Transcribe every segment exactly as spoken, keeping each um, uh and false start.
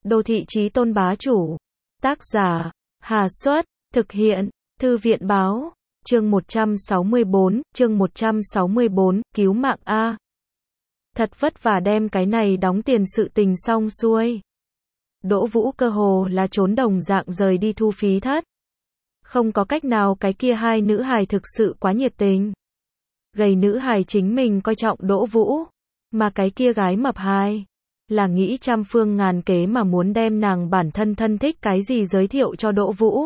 Đô thị chí tôn bá chủ. Tác giả, Hà Xuất, thực hiện, Thư viện báo, chương một trăm sáu mươi bốn, chương một trăm sáu mươi bốn, cứu mạng A. Thật vất vả đem cái này đóng tiền sự tình xong xuôi. Đỗ Vũ cơ hồ là trốn đồng dạng rời đi thu phí thất. Không có cách nào, cái kia hai nữ hài thực sự quá nhiệt tình. Gầy nữ hài chính mình coi trọng Đỗ Vũ, mà cái kia gái mập hài là nghĩ trăm phương ngàn kế mà muốn đem nàng bản thân thân thích cái gì giới thiệu cho Đỗ Vũ.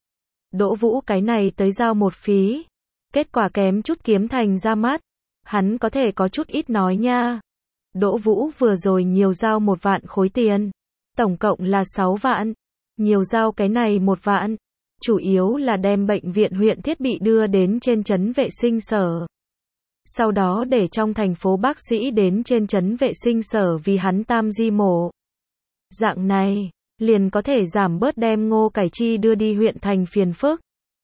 Đỗ Vũ cái này tới giao một phí, kết quả kém chút kiếm thành ra mắt. Hắn có thể có chút ít nói nha. Đỗ Vũ vừa rồi nhiều giao một vạn khối tiền, tổng cộng là sáu vạn, nhiều giao cái này một vạn, chủ yếu là đem bệnh viện huyện thiết bị đưa đến trên trấn vệ sinh sở. Sau đó để trong thành phố bác sĩ đến trên trấn vệ sinh sở vì hắn tam di mổ. Dạng này, liền có thể giảm bớt đem Ngô Cải Chi đưa đi huyện thành phiền phức.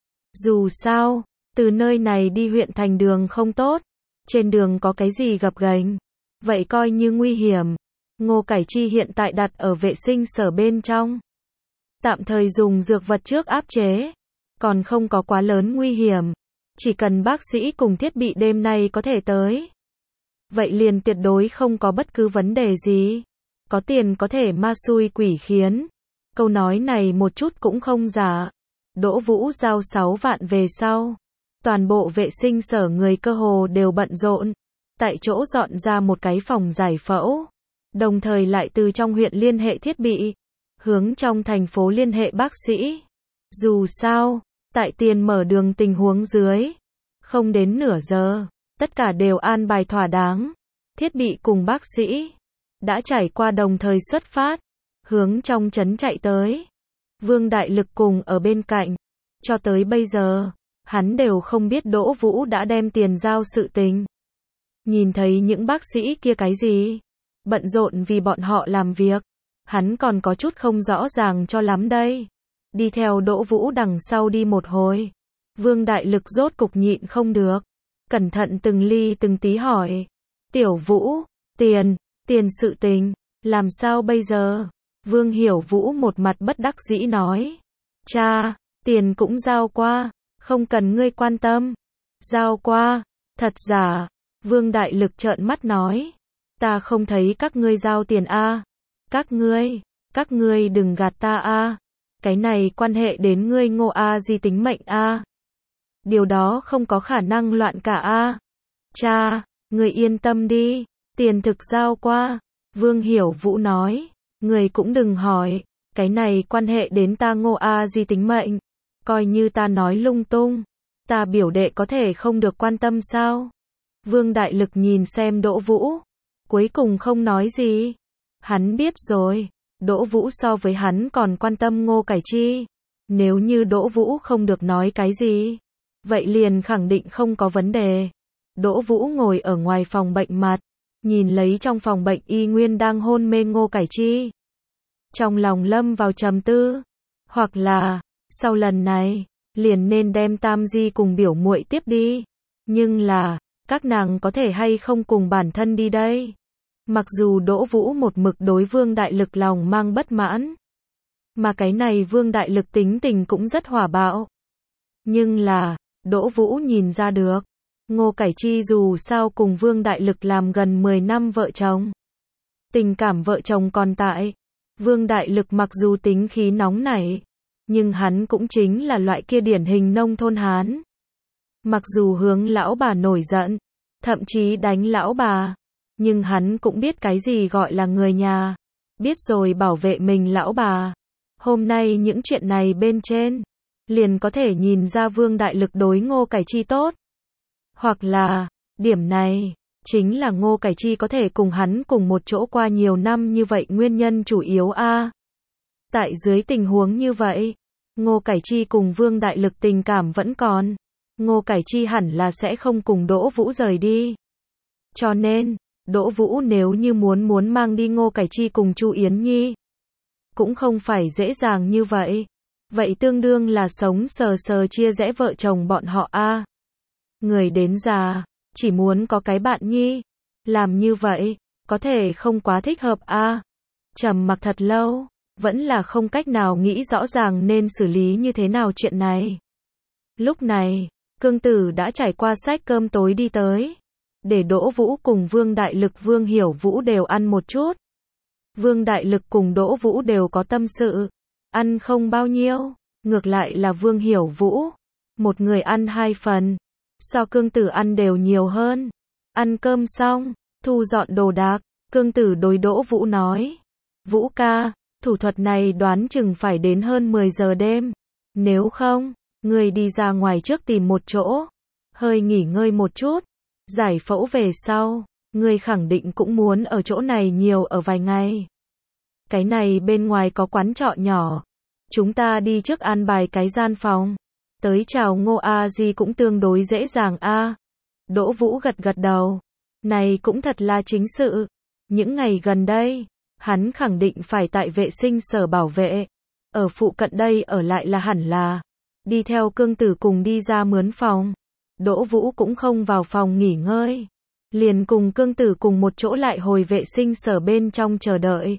Dù sao, từ nơi này đi huyện thành đường không tốt, trên đường có cái gì gập ghềnh, vậy coi như nguy hiểm. Ngô Cải Chi hiện tại đặt ở vệ sinh sở bên trong, tạm thời dùng dược vật trước áp chế, còn không có quá lớn nguy hiểm. Chỉ cần bác sĩ cùng thiết bị đêm nay có thể tới, vậy liền tuyệt đối không có bất cứ vấn đề gì. Có tiền có thể ma xui quỷ khiến. Câu nói này một chút cũng không giả. Đỗ Vũ giao sáu vạn về sau, toàn bộ vệ sinh sở người cơ hồ đều bận rộn, tại chỗ dọn ra một cái phòng giải phẫu, đồng thời lại từ trong huyện liên hệ thiết bị, hướng trong thành phố liên hệ bác sĩ. Dù sao, tại tiền mở đường tình huống dưới, không đến nửa giờ, tất cả đều an bài thỏa đáng. Thiết bị cùng bác sĩ đã trải qua đồng thời xuất phát, hướng trong trấn chạy tới. Vương Đại Lực cùng ở bên cạnh, cho tới bây giờ, hắn đều không biết Đỗ Vũ đã đem tiền giao sự tình. Nhìn thấy những bác sĩ kia cái gì, bận rộn vì bọn họ làm việc, hắn còn có chút không rõ ràng cho lắm đây. Đi theo Đỗ Vũ đằng sau đi một hồi, Vương Đại Lực rốt cục nhịn không được, cẩn thận từng ly từng tí hỏi, Tiểu Vũ, tiền, tiền sự tình, làm sao bây giờ? Vương Hiểu Vũ một mặt bất đắc dĩ nói, cha, tiền cũng giao qua, không cần ngươi quan tâm. Giao qua, thật giả? Vương Đại Lực trợn mắt nói, ta không thấy các ngươi giao tiền a. Các ngươi, các ngươi đừng gạt ta a. Cái này quan hệ đến ngươi Ngô A Di tính mệnh a. Điều đó không có khả năng loạn cả a. Cha, ngươi yên tâm đi, tiền thực giao qua. Vương Hiểu Vũ nói, ngươi cũng đừng hỏi, cái này quan hệ đến ta Ngô A Di tính mệnh, coi như ta nói lung tung, ta biểu đệ có thể không được quan tâm sao? Vương Đại Lực nhìn xem Đỗ Vũ, cuối cùng không nói gì. Hắn biết rồi, Đỗ Vũ so với hắn còn quan tâm Ngô Cải Chi. Nếu như Đỗ Vũ không được nói cái gì, vậy liền khẳng định không có vấn đề. Đỗ Vũ ngồi ở ngoài phòng bệnh mặt, nhìn lấy trong phòng bệnh y nguyên đang hôn mê Ngô Cải Chi. Trong lòng lâm vào trầm tư, hoặc là, sau lần này, liền nên đem Tam Di cùng biểu muội tiếp đi. Nhưng là, các nàng có thể hay không cùng bản thân đi đây? Mặc dù Đỗ Vũ một mực đối Vương Đại Lực lòng mang bất mãn, mà cái này Vương Đại Lực tính tình cũng rất hỏa bạo. Nhưng là, Đỗ Vũ nhìn ra được, Ngô Cải Chi dù sao cùng Vương Đại Lực làm gần mười năm vợ chồng. Tình cảm vợ chồng còn tại. Vương Đại Lực mặc dù tính khí nóng nảy, nhưng hắn cũng chính là loại kia điển hình nông thôn Hán. Mặc dù hướng lão bà nổi giận, thậm chí đánh lão bà, nhưng hắn cũng biết cái gì gọi là người nhà, biết rồi bảo vệ mình lão bà. Hôm nay những chuyện này bên trên, liền có thể nhìn ra Vương Đại Lực đối Ngô Cải Chi tốt. Hoặc là, điểm này, chính là Ngô Cải Chi có thể cùng hắn cùng một chỗ qua nhiều năm như vậy nguyên nhân chủ yếu a. Tại dưới tình huống như vậy, Ngô Cải Chi cùng Vương Đại Lực tình cảm vẫn còn. Ngô Cải Chi hẳn là sẽ không cùng Đỗ Vũ rời đi. Cho nên, Đỗ Vũ nếu như muốn muốn mang đi Ngô Cải Chi cùng Chu Yến Nhi, cũng không phải dễ dàng như vậy. Vậy tương đương là sống sờ sờ chia rẽ vợ chồng bọn họ a. Người đến già, chỉ muốn có cái bạn nhi. Làm như vậy, có thể không quá thích hợp a. Trầm mặc thật lâu, vẫn là không cách nào nghĩ rõ ràng nên xử lý như thế nào chuyện này. Lúc này, Cương Tử đã trải qua xách cơm tối đi tới, để Đỗ Vũ cùng Vương Đại Lực Vương Hiểu Vũ đều ăn một chút. Vương Đại Lực cùng Đỗ Vũ đều có tâm sự, ăn không bao nhiêu, ngược lại là Vương Hiểu Vũ, một người ăn hai phần, so Cương Tử ăn đều nhiều hơn. Ăn cơm xong, thu dọn đồ đạc, Cương Tử đối Đỗ Vũ nói, Vũ ca, thủ thuật này đoán chừng phải đến hơn mười giờ đêm, nếu không, người đi ra ngoài trước tìm một chỗ, hơi nghỉ ngơi một chút, giải phẫu về sau, người khẳng định cũng muốn ở chỗ này nhiều ở vài ngày. Cái này bên ngoài có quán trọ nhỏ, chúng ta đi trước an bài cái gian phòng, tới chào Ngô A Di cũng tương đối dễ dàng a. Đỗ Vũ gật gật đầu, này cũng thật là chính sự, những ngày gần đây, hắn khẳng định phải tại vệ sinh sở bảo vệ, ở phụ cận đây ở lại là hẳn là, đi theo Cương Tử cùng đi ra mướn phòng. Đỗ Vũ cũng không vào phòng nghỉ ngơi, liền cùng Cương Tử cùng một chỗ lại hồi vệ sinh sở bên trong chờ đợi.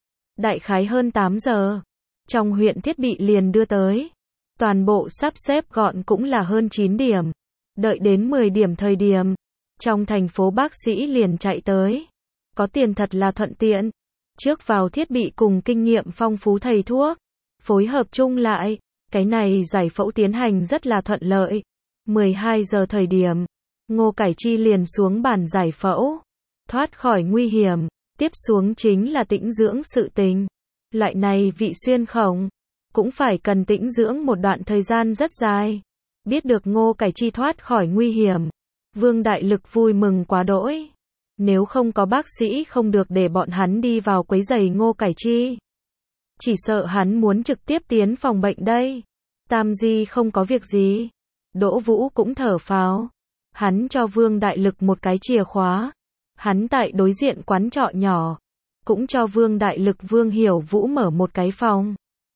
Đại khái hơn tám giờ, trong huyện thiết bị liền đưa tới, toàn bộ sắp xếp gọn cũng là hơn chín điểm, đợi đến mười điểm thời điểm, trong thành phố bác sĩ liền chạy tới, có tiền thật là thuận tiện, trước vào thiết bị cùng kinh nghiệm phong phú thầy thuốc, phối hợp chung lại, cái này giải phẫu tiến hành rất là thuận lợi. mười hai giờ thời điểm, Ngô Cải Chi liền xuống bàn giải phẫu, thoát khỏi nguy hiểm, tiếp xuống chính là tĩnh dưỡng sự tình. Loại này vị xuyên khổng, cũng phải cần tĩnh dưỡng một đoạn thời gian rất dài. Biết được Ngô Cải Chi thoát khỏi nguy hiểm, Vương Đại Lực vui mừng quá đỗi. Nếu không có bác sĩ không được để bọn hắn đi vào quấy rầy Ngô Cải Chi, chỉ sợ hắn muốn trực tiếp tiến phòng bệnh đây. Tam Di không có việc gì. Đỗ Vũ cũng thở phào. Hắn cho Vương Đại Lực một cái chìa khóa. Hắn tại đối diện quán trọ nhỏ, cũng cho Vương Đại Lực Vương Hiểu Vũ mở một cái phòng.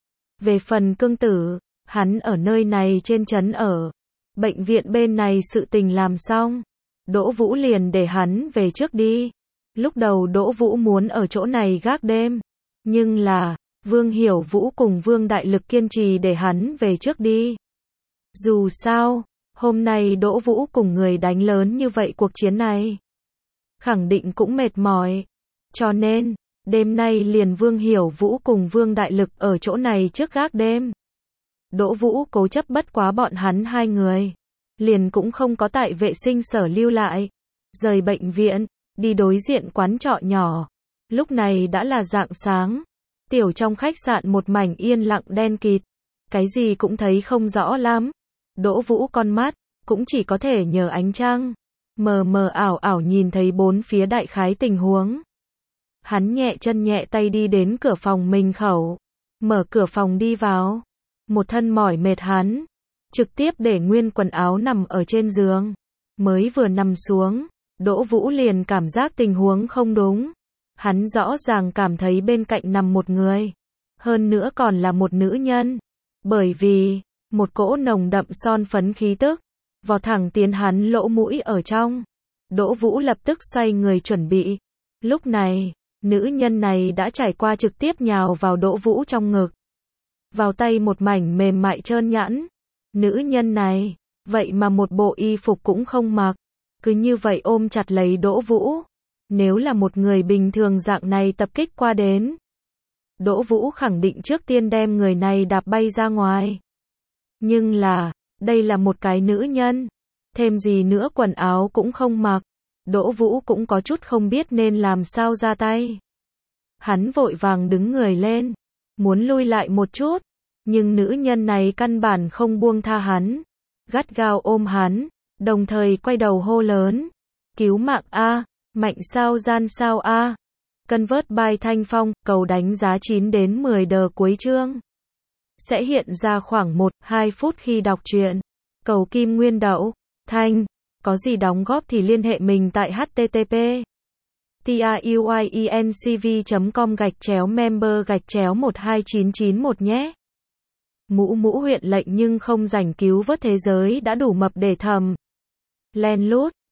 Về phần Cương Tử, hắn ở nơi này trên trấn ở. Bệnh viện bên này sự tình làm xong, Đỗ Vũ liền để hắn về trước đi. Lúc đầu Đỗ Vũ muốn ở chỗ này gác đêm, nhưng là, Vương Hiểu Vũ cùng Vương Đại Lực kiên trì để hắn về trước đi. Dù sao, hôm nay Đỗ Vũ cùng người đánh lớn như vậy cuộc chiến này, khẳng định cũng mệt mỏi. Cho nên, đêm nay liền Vương Hiểu Vũ cùng Vương Đại Lực ở chỗ này trước gác đêm. Đỗ Vũ cố chấp bất quá bọn hắn hai người, liền cũng không có tại vệ sinh sở lưu lại, rời bệnh viện, đi đối diện quán trọ nhỏ. Lúc này đã là rạng sáng, tiểu trong khách sạn một mảnh yên lặng đen kịt, cái gì cũng thấy không rõ lắm. Đỗ Vũ con mắt, cũng chỉ có thể nhờ ánh trăng, mờ mờ ảo ảo nhìn thấy bốn phía đại khái tình huống. Hắn nhẹ chân nhẹ tay đi đến cửa phòng mình khẩu, mở cửa phòng đi vào. Một thân mỏi mệt hắn, trực tiếp để nguyên quần áo nằm ở trên giường. Mới vừa nằm xuống, Đỗ Vũ liền cảm giác tình huống không đúng. Hắn rõ ràng cảm thấy bên cạnh nằm một người, hơn nữa còn là một nữ nhân. Bởi vì, một cỗ nồng đậm son phấn khí tức, vọt thẳng tiến hắn lỗ mũi ở trong. Đỗ Vũ lập tức xoay người chuẩn bị. Lúc này, nữ nhân này đã trải qua trực tiếp nhào vào Đỗ Vũ trong ngực. Vào tay một mảnh mềm mại trơn nhẵn. Nữ nhân này, vậy mà một bộ y phục cũng không mặc, cứ như vậy ôm chặt lấy Đỗ Vũ. Nếu là một người bình thường dạng này tập kích qua đến, Đỗ Vũ khẳng định trước tiên đem người này đạp bay ra ngoài. Nhưng là, đây là một cái nữ nhân, thêm gì nữa quần áo cũng không mặc. Đỗ Vũ cũng có chút không biết nên làm sao ra tay. Hắn vội vàng đứng người lên, muốn lui lại một chút, nhưng nữ nhân này căn bản không buông tha hắn, gắt gao ôm hắn, đồng thời quay đầu hô lớn, cứu mạng a, mạnh sao gian sao a. Convert by Thanh Phong, cầu đánh giá chín đến mười đờ cuối chương. Sẽ hiện ra khoảng một đến hai phút khi đọc truyện. Cầu kim nguyên đậu, Thanh, có gì đóng góp thì liên hệ mình tại http truyencv chấm com gạch chéo member gạch chéo một hai chín chín một nhé. Mũ mũ huyện lệnh nhưng không rảnh cứu vớt thế giới đã đủ mập để thầm. Len lút.